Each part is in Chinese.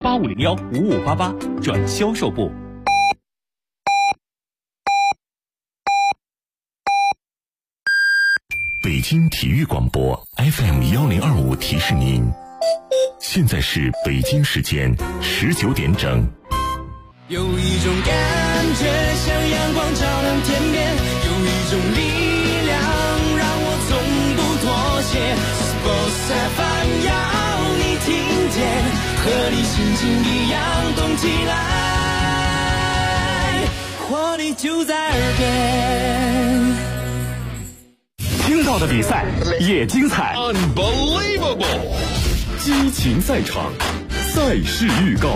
85015588转销售部。 北京体育广播 FM1025提示您，现在是北京时间19点整。 有一种感觉像阳光照亮天边，有一种力量让我从不妥协。Sports FM 要你听见，和你心情一样动起来，活力就在耳边。 听到的比赛也精彩 Unbelievable， 激情赛场，赛事预告。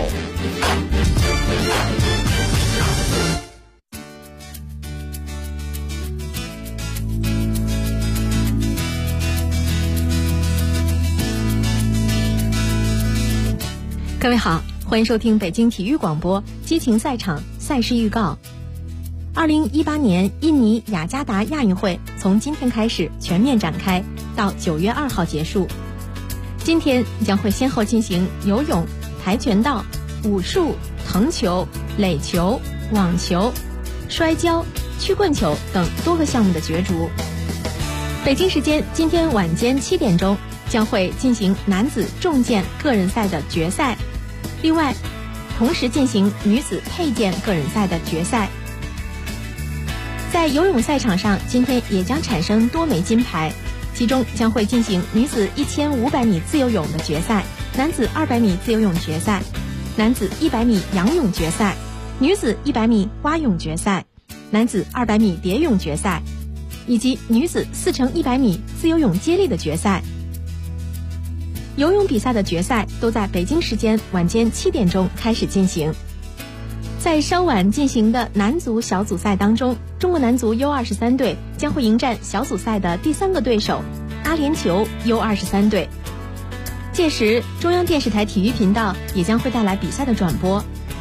各位好，欢迎收听北京体育广播激情赛场赛事预告。2018年印尼雅加达亚运会从今天开始全面展开，到9月2号结束。今天将会先后进行游泳、跆拳道、武术、藤球、垒球、网球、摔跤、曲棍球等多个项目的角逐。北京时间今天晚间7点钟将会进行男子重剑个人赛的决赛，另外同时进行女子佩剑个人赛的决赛。在游泳赛场上，今天也将产生多枚金牌，其中将会进行女子1500米自由泳的决赛，男子200米自由泳决赛，男子100米仰泳决赛，女子100米蛙泳决赛，男子200米蝶泳决赛，以及女子4×100米自由泳接力的决赛。游泳比赛的决赛都在北京时间晚间7点钟开始进行。在稍晚进行的男足小组赛当中，中国男足 U23 队将会迎战小组赛的第3个对手阿联酋 U23 队。届时中央电视台体育频道也将会带来比赛的转播。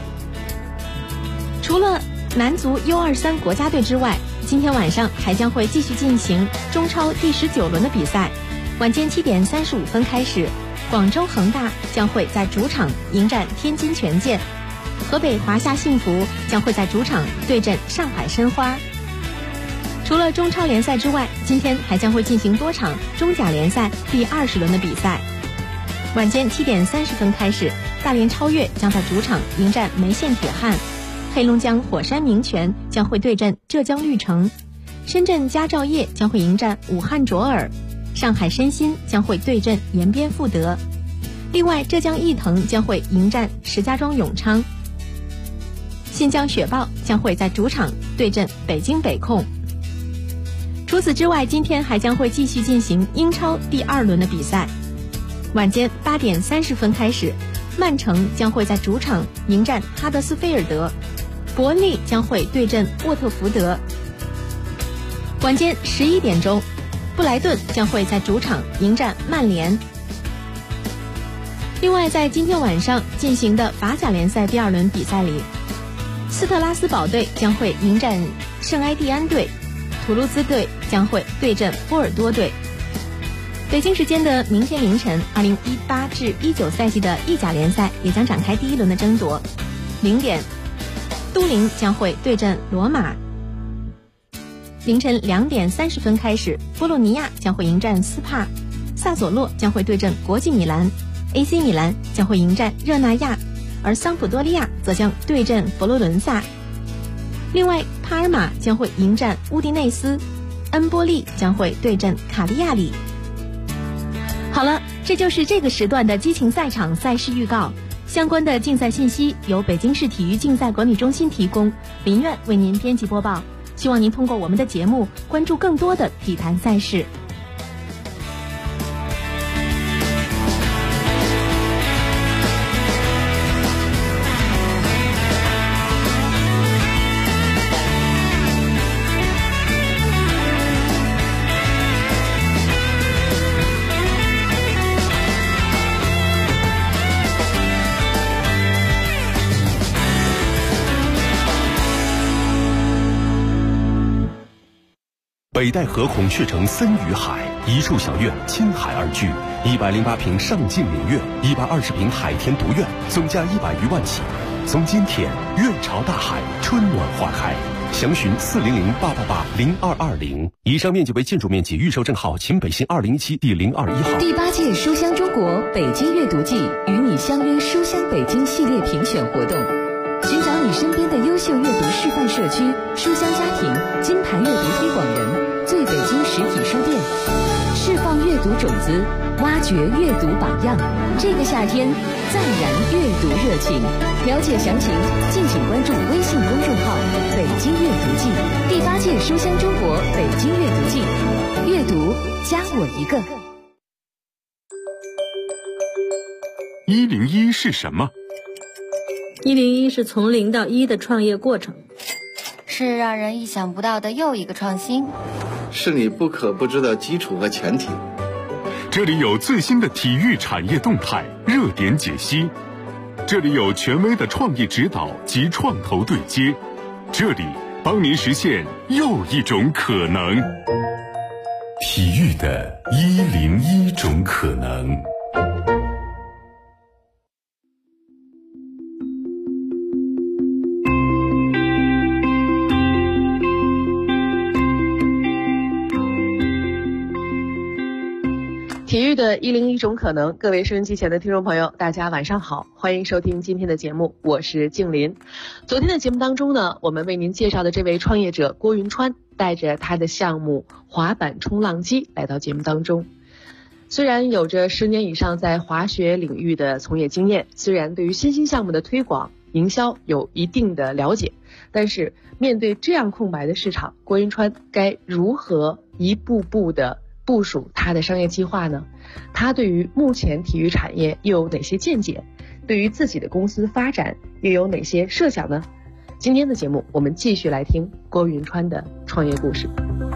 除了男足 U23 国家队之外，今天晚上还将会继续进行中超第19轮的比赛。晚间7点35分开始，广州恒大将会在主场迎战天津权健，河北华夏幸福将会在主场对阵上海申花。除了中超联赛之外，今天还将会进行多场中甲联赛第20轮的比赛。晚间7点30分开始，大连超越将在主场迎战梅县铁汉，黑龙江火山名泉将会对阵浙江绿城，深圳佳兆业将会迎战武汉卓尔，上海申鑫将会对阵延边富德。另外，浙江毅腾将会迎战石家庄永昌，新疆雪豹将会在主场对阵北京北控。除此之外，今天还将会继续进行英超第2轮的比赛。晚间8点30分开始，曼城将会在主场迎战哈德斯菲尔德，伯恩利将会对阵沃特福德。晚间11点钟，布莱顿将会在主场迎战曼联。另外，在今天晚上进行的法甲联赛第2轮比赛里，斯特拉斯堡队将会迎战圣埃蒂安队，图卢兹队将会对阵波尔多队。北京时间的明天凌晨，2018至19赛季的意甲联赛也将展开第1轮的争夺。0点，都灵将会对阵罗马。凌晨2点30分开始，波洛尼亚将会迎战斯帕，萨索洛将会对阵国际米兰， AC 米兰将会迎战热那亚，而桑普多利亚则将对阵佛罗伦萨。另外，帕尔马将会迎战乌迪内斯，恩波利将会对阵卡利亚里。好了，这就是这个时段的激情赛场赛事预告。相关的竞赛信息由北京市体育竞赛管理中心提供，林苑为您编辑播报。希望您通过我们的节目关注更多的体坛赛事。 北戴河孔雀城森与海，一处小院青海而居， 108平上晋陵苑，120平海天独院，总价100余万起。从今天，院朝大海，春暖花开。详询400-888-0220。以上面积为建筑面积，预售证号秦北新201第021号。 第8届书香中国北京阅读季与你相约书香北京系列评选活动，寻找你身边的优秀阅读示范社区、书香家庭、金牌阅读推广人、最北京实体书店，释放阅读种子，挖掘阅读榜样。这个夏天，再燃阅读热情。了解详情，敬请关注微信公众号“北京阅读季”。第8届书香中国北京阅读季，阅读加我一个。 101是什么 ？101是从0到1的创业过程， 是让人意想不到的又一个创新， 是你不可不知的基础和前提。 这里有最新的体育产业动态热点解析，这里有权威的创业指导及创投对接，这里帮您实现又一种可能。 体育的101种可能。 体育的101种可能，各位收音机前的听众朋友，大家晚上好，欢迎收听今天的节目，我是静林。昨天的节目当中呢，我们为您介绍的这位创业者郭云川，带着他的项目滑板冲浪机来到节目当中。虽然有着10年以上在滑雪领域的从业经验，虽然对于新兴项目的推广、营销有一定的了解，但是面对这样空白的市场，郭云川该如何一步步的部署他的商业计划呢？他对于目前体育产业又有哪些见解？对于自己的公司发展又有哪些设想呢？今天的节目我们继续来听郭云川的创业故事。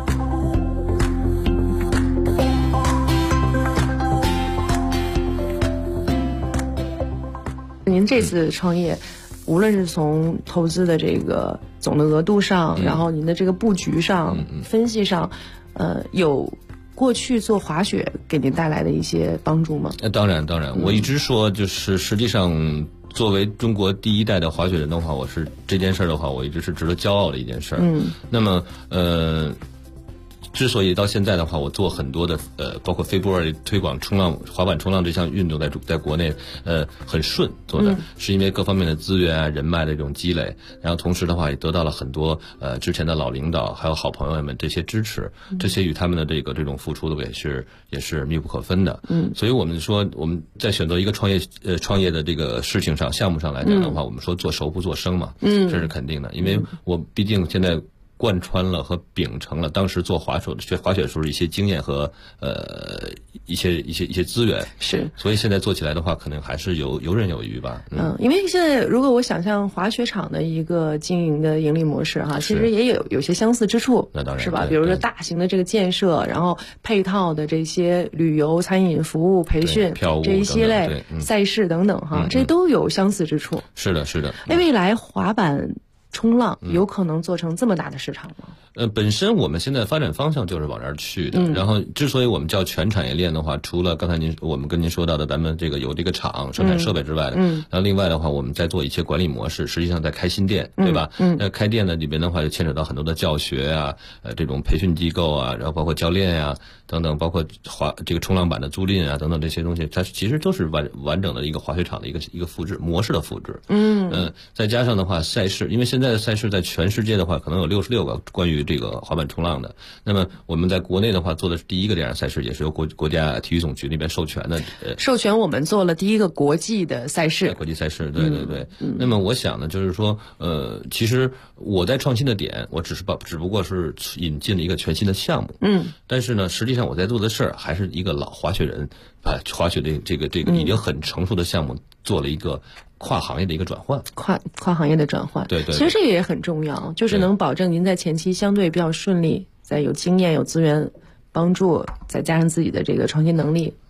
您这次创业无论是从投资的这个总的额度上，然后您的这个布局上、分析上，有过去做滑雪给您带来的一些帮助吗？ 当然，我一直说，就是实际上作为中国第一代的滑雪人的话，我是这件事的话，我一直是值得骄傲的一件事。那么之所以到现在的话，我做很多的包括飞波推广冲浪、滑板冲浪这项运动在国内很顺做的，是因为各方面的资源啊、人脉的这种积累，然后同时的话也得到了很多之前的老领导还有好朋友们这些支持，这些与他们的这种付出的也是密不可分的。所以我们说我们在选择一个创业的这个事情上、项目上来讲的话，我们说做熟不做生嘛，这是肯定的，因为我毕竟现在贯穿了和秉承了当时做滑雪时候的一些经验和一些资源，是，所以现在做起来的话，可能还是游刃有余吧。 因为现在如果我想象滑雪场的一个经营的盈利模式哈，其实也有些相似之处， 那当然是吧？比如说大型的这个建设，然后配套的这些旅游、餐饮服务、培训这一系列赛事等等哈，这都有相似之处。 是的。 未来滑板冲浪有可能做成这么大的市场吗？ 本身我们现在发展方向就是往这儿去的。然后之所以我们叫全产业链的话，除了刚才我们跟您说到的咱们这个有这个厂生产设备之外的，然后另外的话我们在做一些管理模式，实际上在开新店，对吧？开店的里边的话就牵扯到很多的教学啊，这种培训机构啊，然后包括教练啊等等，包括这个冲浪板的租赁啊等等这些东西，它其实都是完整的一个滑雪场的一个复制模式的复制。再加上的话赛事，因为现在的赛事在全世界的话可能有66个关于这个滑板冲浪的，那么我们在国内的话做的是第一个这样的赛事，也是由国家体育总局那边授权的。 授权我们做了第一个国际的赛事。 国际赛事，对。那么我想呢，就是说，其实我在创新的点，我只不过是引进了一个全新的项目。但是呢，实际上我在做的事儿还是一个老滑雪人，把滑雪的这个已经很成熟的项目做了一个跨行业的一个转换， 跨行业的转换， 对。 其实这个也很重要，就是能保证您在前期相对比较顺利，在有经验、有资源帮助，再加上自己的这个创新能力，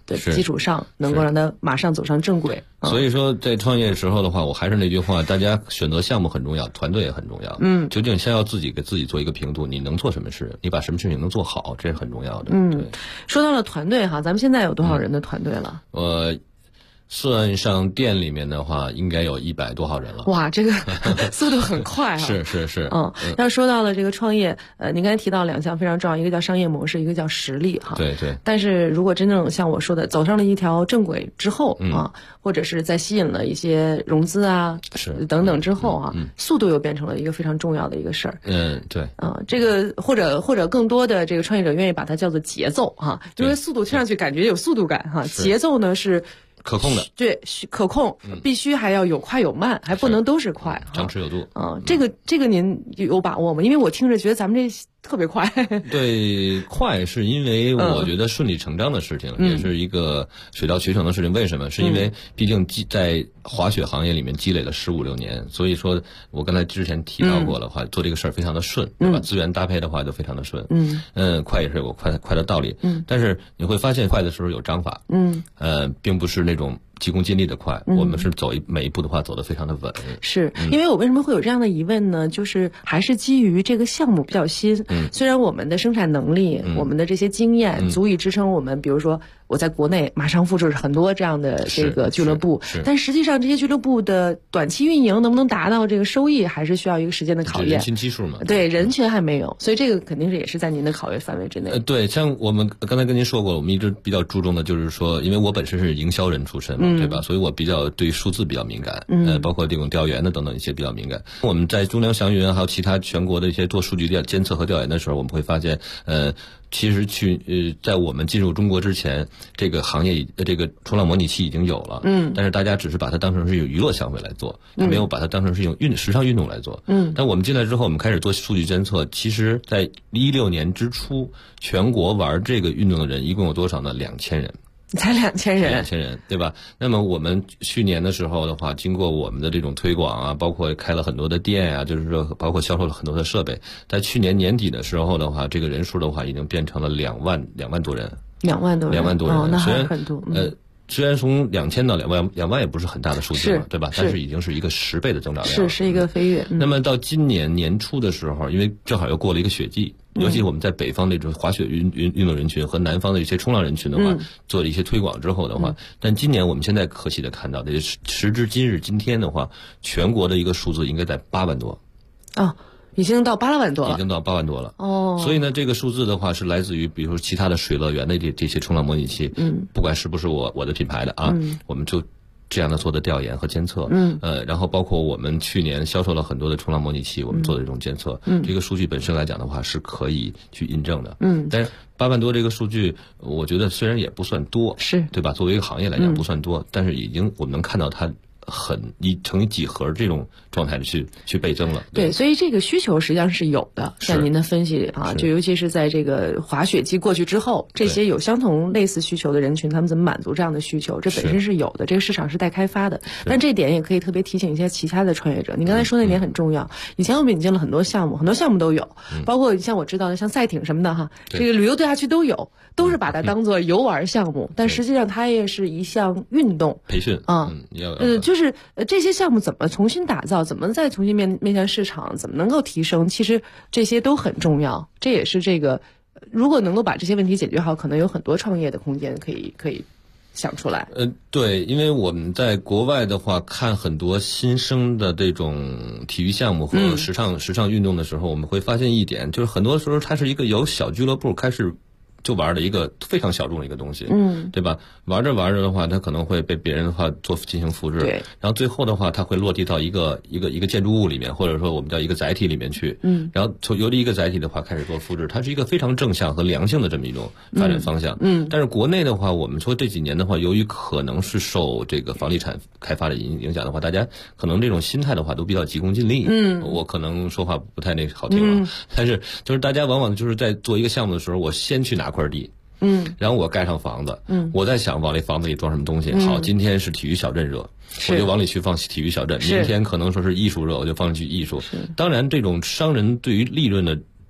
的基础上，能够让它马上走上正轨。 所以说，在创业时候的话，我还是那句话，大家选择项目很重要，团队也很重要。究竟先要自己给自己做一个评估，你能做什么事，你把什么事情能做好，这是很重要的。对。 说到了团队哈，咱们现在有多少人的团队了？ 算上店里面的话，应该有100多号人了。 哇，这个速度很快啊！ 是。 要说到了这个创业，您刚才提到2项非常重要，一个叫商业模式，一个叫实力哈。 对。 但是如果真正像我说的，走上了一条正轨之后或者是在吸引了一些融资等等之后速度又变成了一个非常重要的一个事儿。 对。 这个或者更多的这个创业者愿意把它叫做节奏哈，因为速度听上去感觉有速度感哈，节奏呢是可控的， 对，可控，必须还要有快有慢，还不能都是快， 张弛有度。 这个您有把握吗？因为我听着觉得咱们这特别快。 对，快是因为我觉得顺理成章的事情，也是一个水到渠成的事情。为什么？是因为毕竟在滑雪行业里面积累了15、16年，所以说我刚才之前提到过的话，做这个事儿非常的顺，对吧？资源搭配的话就非常的顺。快也是有快的道理。但是你会发现快的时候有章法。并不是那种急功近利的快，我们是每一步的话走得非常的稳。 是因为我为什么会有这样的疑问呢？就是还是基于这个项目比较新，虽然我们的生产能力、我们的这些经验足以支撑我们，比如说我在国内马上复制很多这样的这个俱乐部，但实际上这些俱乐部的短期运营能不能达到这个收益，还是需要一个时间的考验。 人群基数嘛， 对，人群还没有，所以这个肯定是也是在您的考虑范围之内。 对，像我们刚才跟您说过，我们一直比较注重的就是说，因为我本身是营销人出身嘛，对吧？所以我比较对数字比较敏感，包括这种调研的等等一些比较敏感。我们在中粮祥云还有其他全国的一些做数据监测和调研的时候，我们会发现，其实在我们进入中国之前，这个行业这个冲浪模拟器已经有了，但是大家只是把它当成是有娱乐项目来做，没有把它当成是用时尚运动来做。但我们进来之后，我们开始做数据监测，其实在16年之初，全国玩这个运动的人一共有多少呢？2000人。 才2000人 ，2000人，对吧？那么我们去年的时候的话，经过我们的这种推广啊，包括开了很多的店啊，就是说包括销售了很多的设备，在去年年底的时候的话，这个人数的话已经变成了2万多人 ，2万多人，那还很多。 虽然从2000到2万也不是很大的数字嘛，对吧？但是已经是一个10倍的增长量， 是一个飞跃。 那么到今年年初的时候，因为正好又过了一个雪季。尤其我们在北方那种滑雪运动人群和南方的一些冲浪人群的话，做了一些推广之后的话，但今年我们现在可喜的看到的，时至今天的话，全国的一个数字应该在8万多。 已经到8万多了， 已经到8万多了。所以呢，这个数字的话是来自于，比如说其他的水乐园的这些冲浪模拟器，不管是不是我的品牌的啊，我们就这样的做的调研和监测，然后包括我们去年销售了很多的冲浪模拟器，我们做的这种监测，这个数据本身来讲的话是可以去印证的，但是8万多这个数据，我觉得虽然也不算多， 是对吧？作为一个行业来讲不算多，但是已经我们能看到它成几何这种状态的去倍增了。 对，所以这个需求实际上是有的。像您的分析啊，就尤其是在这个滑雪季过去之后，这些有相同类似需求的人群，他们怎么满足这样的需求？这本身是有的，这个市场是待开发的。但这点也可以特别提醒一些其他的创业者。你刚才说那点很重要。以前我们引进了很多项目，很多项目都有，包括像我知道的像赛艇什么的哈，这个旅游度假区都有，都是把它当做游玩项目，但实际上它也是一项运动培训啊。就是这些项目怎么重新打造，怎么再重新面向市场，怎么能够提升，其实这些都很重要。这也是这个，如果能够把这些问题解决好，可能有很多创业的空间可以想出来。 对，因为我们在国外的话，看很多新生的这种体育项目和时尚运动的时候，我们会发现一点，就是很多时候它是一个由小俱乐部开始就玩的一个非常小众的一个东西，对吧？玩着的话，它可能会被别人的话进行复制， 对。 然后最后的话，它会落地到一个建筑物里面，或者说我们叫一个载体里面去，然后从由这一个载体的话开始做复制，它是一个非常正向和良性的这么一种发展方向，但是国内的话，我们说这几年的话，由于可能是受这个房地产开发的影响的话，大家可能这种心态的话都比较急功近利，我可能说话不太好听了，但是就是大家往往就是在做一个项目的时候，我先去拿块地，然后我盖上房子，我在想往这房子里装什么东西。好，今天是体育小镇热，我就往里去放体育小镇。明天可能说是艺术热，我就放进去艺术。当然，这种商人对于利润的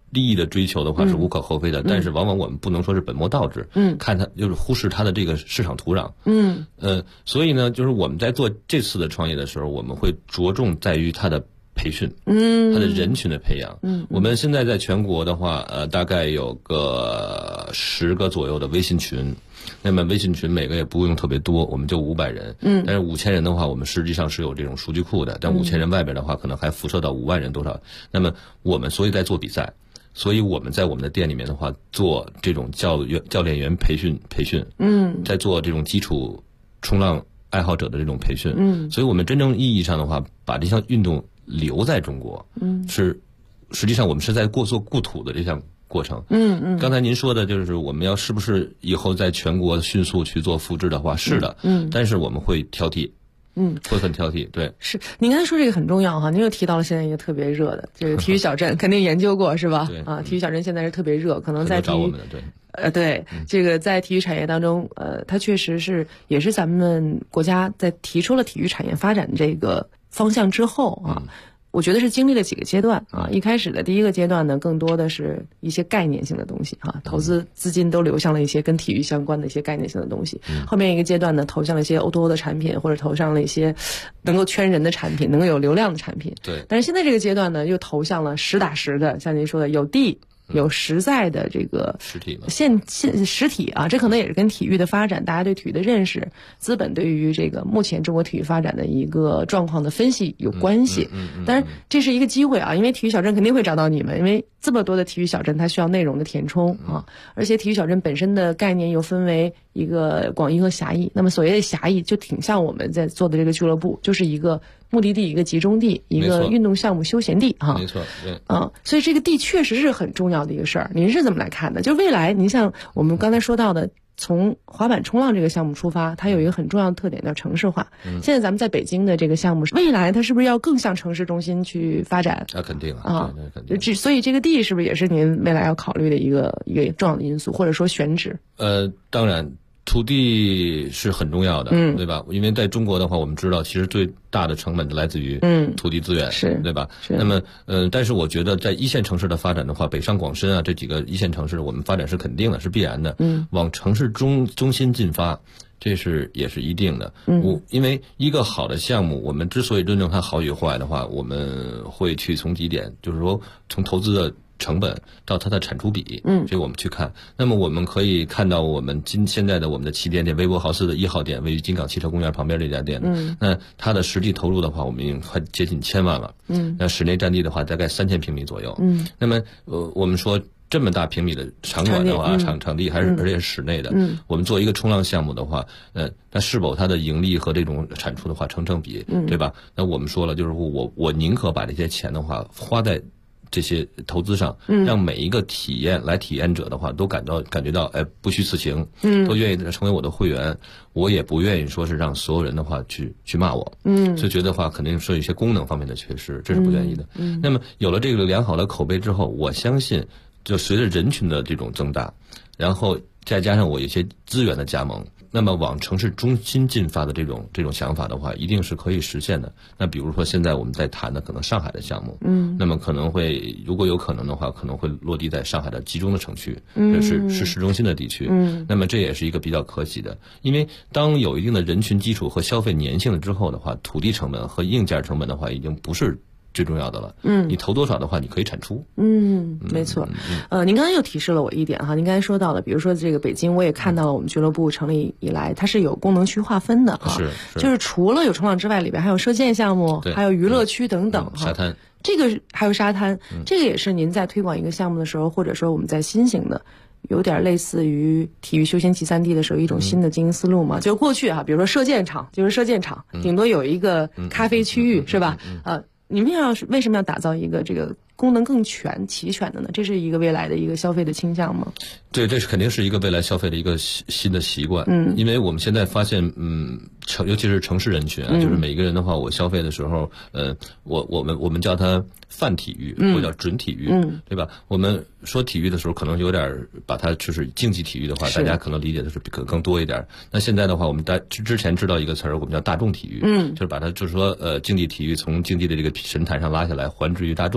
利益的追求的话是无可厚非的，但是往往我们不能说是本末倒置，看它就是忽视它的这个市场土壤，所以呢，就是我们在做这次的创业的时候，我们会着重在于它的培训，它的人群的培养，我们现在在全国的话，大概有个10个左右的微信群。那么微信群每个也不用特别多，我们就500人，但是5000人的话，我们实际上是有这种数据库的，但5000人外边的话，可能还辐射到5万人多少。那么我们所以在做比赛，所以我们在我们的店里面的话，做这种教练员培训，在做这种基础冲浪爱好者的这种培训，所以我们真正意义上的话，把这项运动留在中国，是实际上我们是在做故土的这项过程。刚才您说的就是我们要是不是以后在全国迅速去做复制的话，是的，但是我们会挑剔，会很挑剔。对， 是您刚才说这个很重要哈，您又提到了现在一个特别热的这个体育小镇，肯定研究过是吧？ 对啊，体育小镇现在是特别热，可能在找我们的对。 对，这个在体育产业当中，它确实也是咱们国家在提出了体育产业发展这个方向之后啊。我觉得是经历了几个阶段啊，一开始的第一个阶段呢，更多的是一些概念性的东西啊，投资资金都流向了一些跟体育相关的一些概念性的东西。后面一个阶段呢，投向了一些 O2O 的产品，或者投向了一些能够圈人的产品，能够有流量的产品。 对。 但是现在这个阶段呢，又投向了实打实的，像您说的有地。有实在的这个实体实体啊，这可能也是跟体育的发展，大家对体育的认识，资本对于这个目前中国体育发展的一个状况的分析有关系。当然这是一个机会啊，因为体育小镇肯定会找到你们，因为这么多的体育小镇它需要内容的填充啊，而且体育小镇本身的概念又分为一个广义和狭义。那么所谓的狭义就挺像我们在做的这个俱乐部，就是一个目的地，一个集中地，一个运动项目休闲地啊。 没错，对。 所以这个地确实是很重要的一个事儿。您是怎么来看的？就未来，您像我们刚才说到的，从滑板冲浪这个项目出发，它有一个很重要的特点叫城市化。现在咱们在北京的这个项目，未来它是不是要更向城市中心去发展？ 那肯定啊，肯定。 所以这个地是不是也是您未来要考虑的一个重要的因素，或者说选址？ 当然。土地是很重要的，对吧？因为在中国的话，我们知道其实最大的成本来自于土地资源，对吧？那么但是我觉得在一线城市的发展的话，北上广深啊这几个一线城市，我们发展是肯定的，是必然的。往城市中心进发，这也是一定的。因为一个好的项目，我们之所以论证它好与坏的话，我们会去从几点，就是说从投资的成本到它的产出比，这个我们去看。那么我们可以看到，我们现在的我们的旗舰店微博豪斯的1号店，位于金港汽车公园旁边这家店，那它的实际投入的话，我们已经快接近1000万了。那室内占地的话，大概3000平米左右。那么我们说这么大平米的场馆的话，场地而且是室内的，我们做一个冲浪项目的话，那是否它的盈利和这种产出的话成正比，对吧？那我们说了，就是我宁可把这些钱的话花在这些投资上，让每一个体验者的话都感觉到，不虚此行，都愿意成为我的会员。我也不愿意说是让所有人的话去骂我，就觉得话肯定是有一些功能方面的缺失，这是不愿意的。那么有了这个良好的口碑之后，我相信就随着人群的这种增大，然后再加上我一些资源的加盟，那么往城市中心进发的这种想法的话，一定是可以实现的。那比如说现在我们在谈的可能上海的项目，那么可能会如果有可能的话，可能会落地在上海的集中的城区，是市中心的地区。那么这也是一个比较可喜的，因为当有一定的人群基础和消费粘性了之后的话，土地成本和硬件成本的话，已经不是最重要的了。你投多少的话，你可以产出。 没错。您刚才又提示了我一点哈，您刚才说到了，比如说这个北京，我也看到了我们俱乐部成立以来，它是有功能区划分的哈，就是除了有冲浪之外，里边还有射箭项目，还有娱乐区等等哈。 沙滩， 这个还有沙滩，这个也是您在推广一个项目的时候，或者说我们在新型的。有点类似于体育休闲集散地的时候一种新的经营思路嘛？就过去比如说射箭场就是射箭场，顶多有一个咖啡区域，是吧？你们为什么要打造一个这个功能更齐全的呢？这是一个未来的一个消费的倾向吗？ 对，这是肯定是一个未来消费的一个新的习惯。因为我们现在发现，尤其是城市人群啊，就是每一个人的话，我消费的时候，我们叫它泛体育，或者叫准体育，对吧？我们说体育的时候，可能有点把它就是竞技体育的话，大家可能理解的是更多一点。那现在的话，我们之前知道一个词儿，我们叫大众体育，就是把它就是说竞技体育从竞技的这个神坛上拉下来，还之于大众，让大家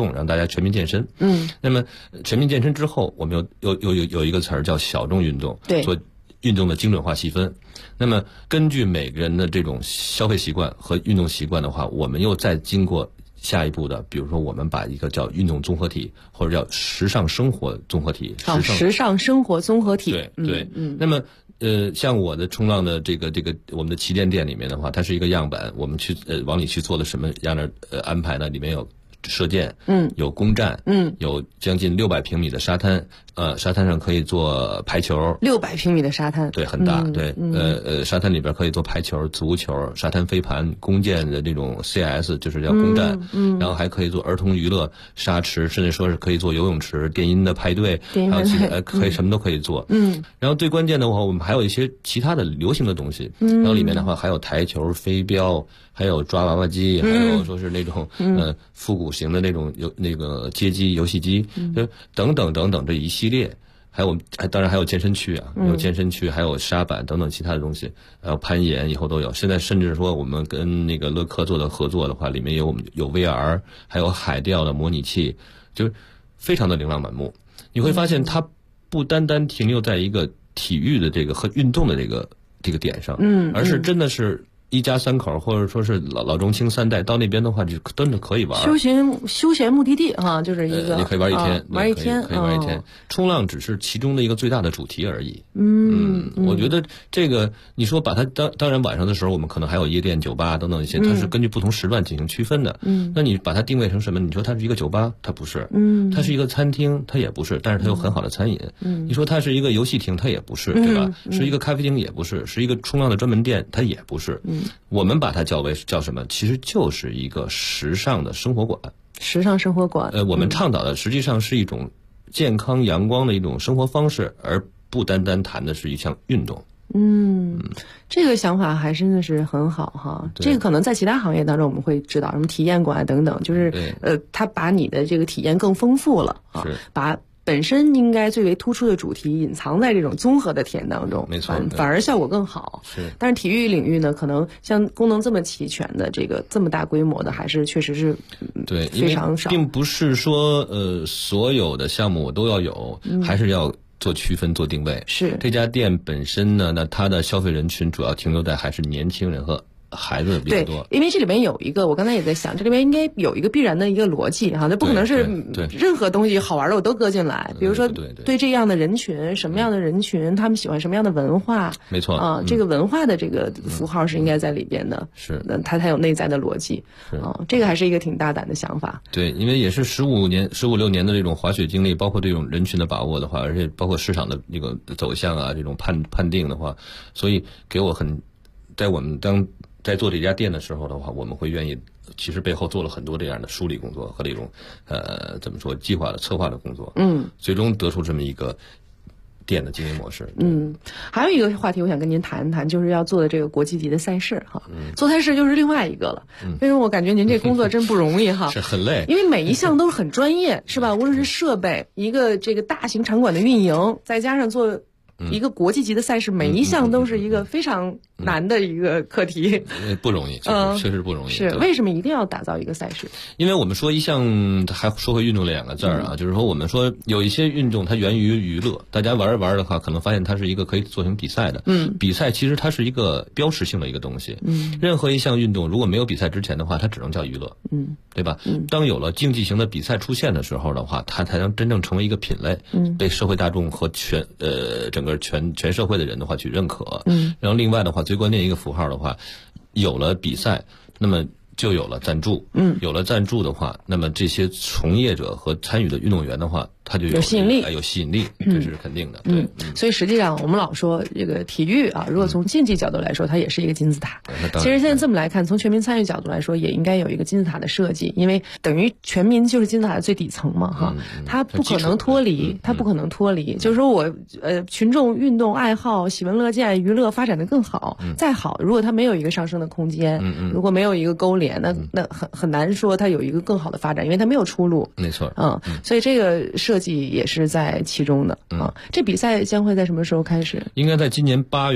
全民健身。那么全民健身之后，我们有一个词儿叫小众运动， 对， 做运动的精准化细分。那么根据每个人的这种消费习惯和运动习惯的话，我们又再经过下一步的，比如说我们把一个叫运动综合体，或者叫时尚生活综合体。 时尚生活综合体。 对。那么像我的冲浪的这个我们的旗舰店里面的话，它是一个样板，我们去往里去做了什么样的安排呢？里面有射箭，有攻占，有将近600平米的沙滩，沙滩上可以做排球。 600平米的沙滩， 对，很大，对，沙滩里边可以做排球、足球、沙滩飞盘、弓箭的这种 CS， 就是叫攻占，然后还可以做儿童娱乐、沙池，甚至说是可以做游泳池、电音的派对，还有可以什么都可以做。然后最关键的话，我们还有一些其他的流行的东西，然后里面的话还有台球、飞镖，还有抓娃娃机，还有说是那种复古型的那种那个街机游戏机，就等等等等这一系列，当然还有健身区啊，有健身区，还有沙板等等其他的东西，还有攀岩，以后都有。现在甚至说我们跟那个乐科做的合作的话，里面我们有 VR， 还有海钓的模拟器，就是非常的琳琅满目。你会发现它不单单停留在一个体育的这个和运动的这个点上，而是真的是一家三口，或者说是老中青三代到那边的话，就真的可以玩。 休闲目的地哈，就是一个你可以玩一天， 玩一天， 可以玩一天。冲浪只是其中的一个最大的主题而已。我觉得这个你说把它当然晚上的时候，我们可能还有夜店、酒吧等等一些，它是根据不同时段进行区分的。那你把它定位成什么？你说它是一个酒吧，它不是；它是一个餐厅，它也不是。但是它有很好的餐饮。你说它是一个游戏厅，它也不是，对吧？是一个咖啡厅，也不是；是一个冲浪的专门店，它也不是。我们把它叫什么？其实就是一个时尚的生活馆。 时尚生活馆。 我们倡导的实际上是一种健康阳光的一种生活方式，而不单单谈的是一项运动。 这个想法还真的是很好哈。这个可能在其他行业当中我们会知道，什么体验馆等等，就是它把你的这个体验更丰富了啊，把本身应该最为突出的主题隐藏在这种综合的体验当中， 没错， 反而效果更好。但是体育领域呢，可能像功能这么齐全的这么大规模的，还是确实是对非常少。 并不是说所有的项目我都要有，还是要做区分、做定位。 是这家店本身呢，那它的消费人群主要停留在还是年轻人和孩子比较多。 对，因为这里面有一个，我刚才也在想，这里面应该有一个必然的一个逻辑哈，那不可能是任何东西好玩的我都搁进来。比如说对这样的人群，什么样的人群，他们喜欢什么样的文化， 没错啊，这个文化的这个符号是应该在里边的， 是， 那它才有内在的逻辑啊，这个还是一个挺大胆的想法。 对，因为也是15、16年的这种滑雪经历，包括这种人群的把握的话，而且包括市场的这个走向啊，这种判定的话，所以给我在我们在做这家店的时候的话，我们会愿意，其实背后做了很多这样的梳理工作和这种怎么说计划的策划的工作，最终得出这么一个店的经营模式。 还有一个话题我想跟您谈一谈，就是要做的这个国际级的赛事哈，做赛事就是另外一个了。为什么我感觉您这工作真不容易哈？ 是很累， 因为每一项都是很专业，是吧？无论是设备，一个这个大型场馆的运营，再加上做一个国际级的赛事，每一项都是一个非常难的一个课题， 不容易，确实不容易。 是为什么一定要打造一个赛事？ 因为我们说一项，还说回运动这2个字啊，就是说我们说有一些运动它源于娱乐，大家玩着玩的话，可能发现它是一个可以做成比赛的。比赛其实它是一个标识性的一个东西。任何一项运动如果没有比赛之前的话，它只能叫娱乐。对吧？当有了竞技型的比赛出现的时候的话，它才能真正成为一个品类，被社会大众和整个全社会的人的话去认可。然后另外的话，最关键一个符号的话，有了比赛，那么就有了赞助。有了赞助的话，那么这些从业者和参与的运动员的话，他就有吸引力， 有吸引力，这是肯定的。对， 所以实际上我们老说这个体育啊，如果从竞技角度来说，它也是一个金字塔。其实现在这么来看，从全民参与角度来说，也应该有一个金字塔的设计，因为等于全民就是金字塔的最底层嘛，哈，它不可能脱离，就是说我群众运动爱好、喜闻乐见、娱乐发展的更好，再好，如果它没有一个上升的空间，如果没有一个勾连，那很难说它有一个更好的发展，因为它没有出路。 没错， 所以这个设计也是在其中的啊。这比赛将会在什么时候开始？ 应该在今年8月。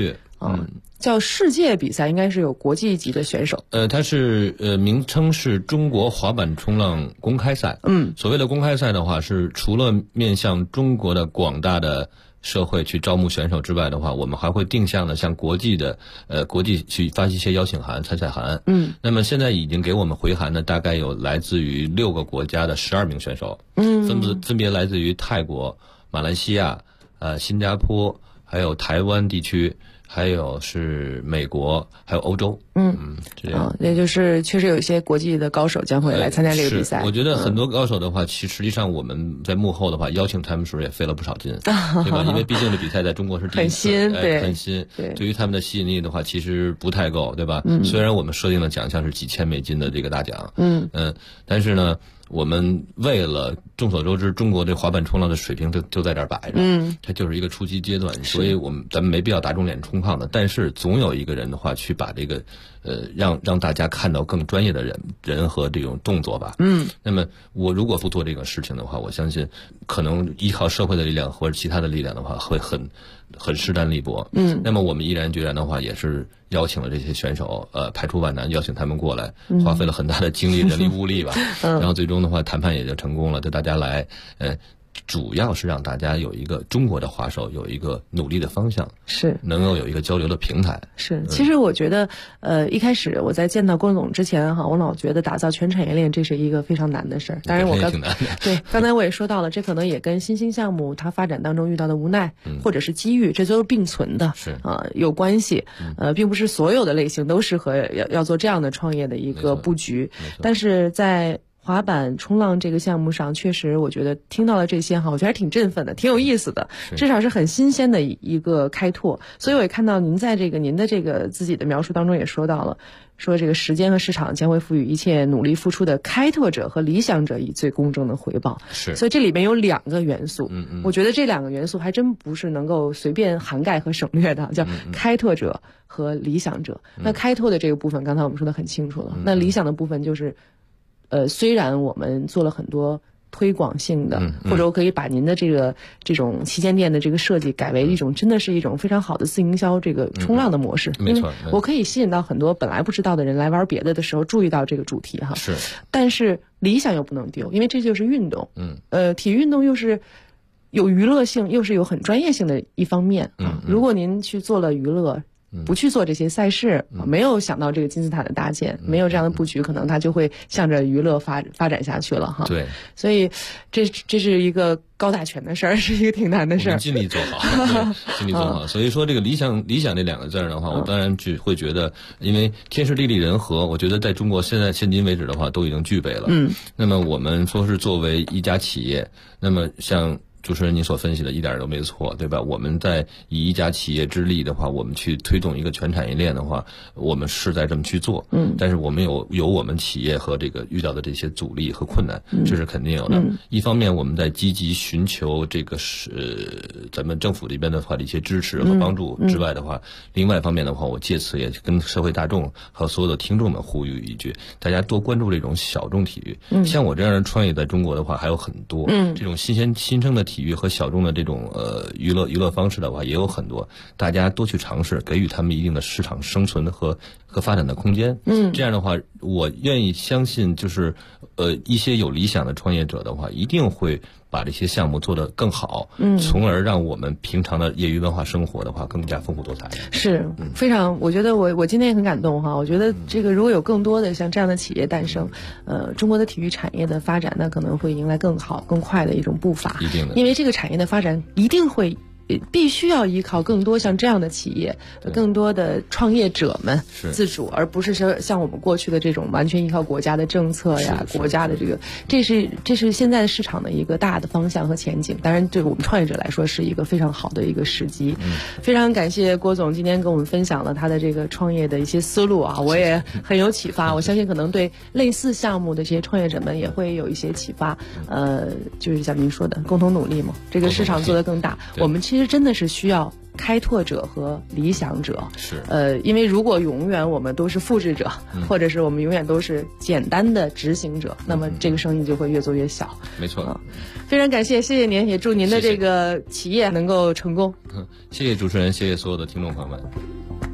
叫世界比赛，应该是有国际级的选手。 它是名称是中国滑板冲浪公开赛。所谓的公开赛的话，是除了面向中国的广大的社会去招募选手之外的话，我们还会定向的向国际去发一些邀请函、参赛函。那么现在已经给我们回函的大概有来自于6个国家的12名选手。分别来自于泰国、马来西亚、新加坡，还有台湾地区，还有是美国，还有欧洲。这样。 也就是确实有一些国际的高手将会来参加这个比赛。 我觉得很多高手的话，实际上我们在幕后的话，邀请他们时候也费了不少劲，对吧？因为毕竟这比赛在中国是第一次，很新，对于他们的吸引力的话，其实不太够，对吧？虽然我们设定的奖项是几千美金的这个大奖，但是呢，我们为了众所周知，中国这滑板冲浪的水平就在这儿摆着，它就是一个初级阶段，所以咱们没必要打肿脸充胖子。但是总有一个人的话，去把这个让大家看到更专业的人和这种动作吧。那么我如果不做这个事情的话，我相信可能依靠社会的力量或者其他的力量的话，会很势单力薄。那么我们毅然决然的话，也是邀请了这些选手，排除万难邀请他们过来，花费了很大的精力、人力、物力吧。然后最终的话，谈判也就成功了，就大家来，主要是让大家有一个中国的滑手有一个努力的方向， 是能够有一个交流的平台。 是，其实我觉得，一开始我在见到郭总之前哈，我老觉得打造全产业链这是一个非常难的事儿。当然刚才我也说到了，这可能也跟新兴项目它发展当中遇到的无奈，或者是机遇，这都是并存的，有关系。并不是所有的类型都适合要做这样的创业的一个布局，但是在滑板冲浪这个项目上，确实我觉得听到了这些哈，我觉得还挺振奋的，挺有意思的，至少是很新鲜的一个开拓。所以我也看到您在您的这个自己的描述当中也说到了，说这个时间和市场将会赋予一切努力付出的开拓者和理想者以最公正的回报。所以这里面有2个元素，我觉得这2个元素还真不是能够随便涵盖和省略的，叫开拓者和理想者。那开拓的这个部分，刚才我们说的很清楚了，那理想的部分就是虽然我们做了很多推广性的，或者我可以把您的这种旗舰店的这个设计改为一种真的是一种非常好的自营销这个冲浪的模式， 没错， 我可以吸引到很多本来不知道的人来玩别的时候注意到这个主题哈。 是， 但是理想又不能丢，因为这就是运动，体育运动又是有娱乐性，又是有很专业性的一方面啊。如果您去做了娱乐，不去做这些赛事，没有想到这个金字塔的搭建，没有这样的布局，可能它就会向着娱乐发展下去了哈。 对， 所以这是一个高大全的事儿，是一个挺难的事儿。 尽力做好，尽力做好。所以说这个理想这2个字的话，我当然会觉得，因为天时地利人和，我觉得在中国现今为止的话都已经具备了。那么我们说是作为一家企业，那么像主持人您所分析的一点都没错，对吧？我们在以一家企业之力的话，我们去推动一个全产业链的话，我们是在这么去做。但是我们有我们企业和这个遇到的这些阻力和困难，这是肯定有的。一方面我们在积极寻求这个咱们政府这边的话的一些支持和帮助之外的话，另外一方面的话，我借此也跟社会大众和所有的听众们呼吁一句，大家多关注这种小众体育。像我这样的创业在中国的话还有很多，这种新生的体育和小众的这种娱乐方式的话也有很多，大家多去尝试，给予他们一定的市场生存和发展的空间。这样的话，我愿意相信，就是一些有理想的创业者的话，一定会把这些项目做得更好，从而让我们平常的业余文化生活的话更加丰富多彩。是非常，我觉得我今天也很感动哈。我觉得这个如果有更多的像这样的企业诞生，中国的体育产业的发展呢，可能会迎来更好更快的一种步伐。 一定的， 因为这个产业的发展一定会必须要依靠更多像这样的企业，更多的创业者们自主，而不是说像我们过去的这种完全依靠国家的政策呀，国家的这是现在的市场的一个大的方向和前景。当然对我们创业者来说是一个非常好的一个时机。非常感谢郭总今天跟我们分享了他的这个创业的一些思路啊，我也很有启发。我相信可能对类似项目的这些创业者们也会有一些启发。就是像您说的，共同努力嘛，这个市场做得更大，我们其实真的是需要开拓者和理想者。 是因为如果永远我们都是复制者，或者是我们永远都是简单的执行者，那么这个生意就会越做越小。 没错。 非常感谢，谢谢您，也祝您的这个企业能够成功。 谢谢主持人，谢谢所有的听众朋友们。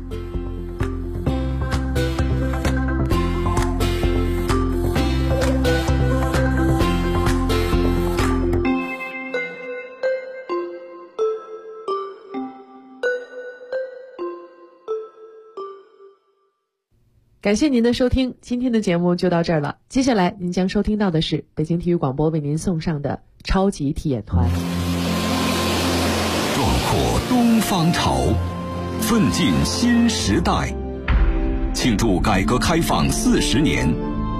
感谢您的收听，今天的节目就到这儿了。接下来您将收听到的是北京体育广播为您送上的超级体演团。 壮阔东方潮，奋进新时代，庆祝改革开放40年。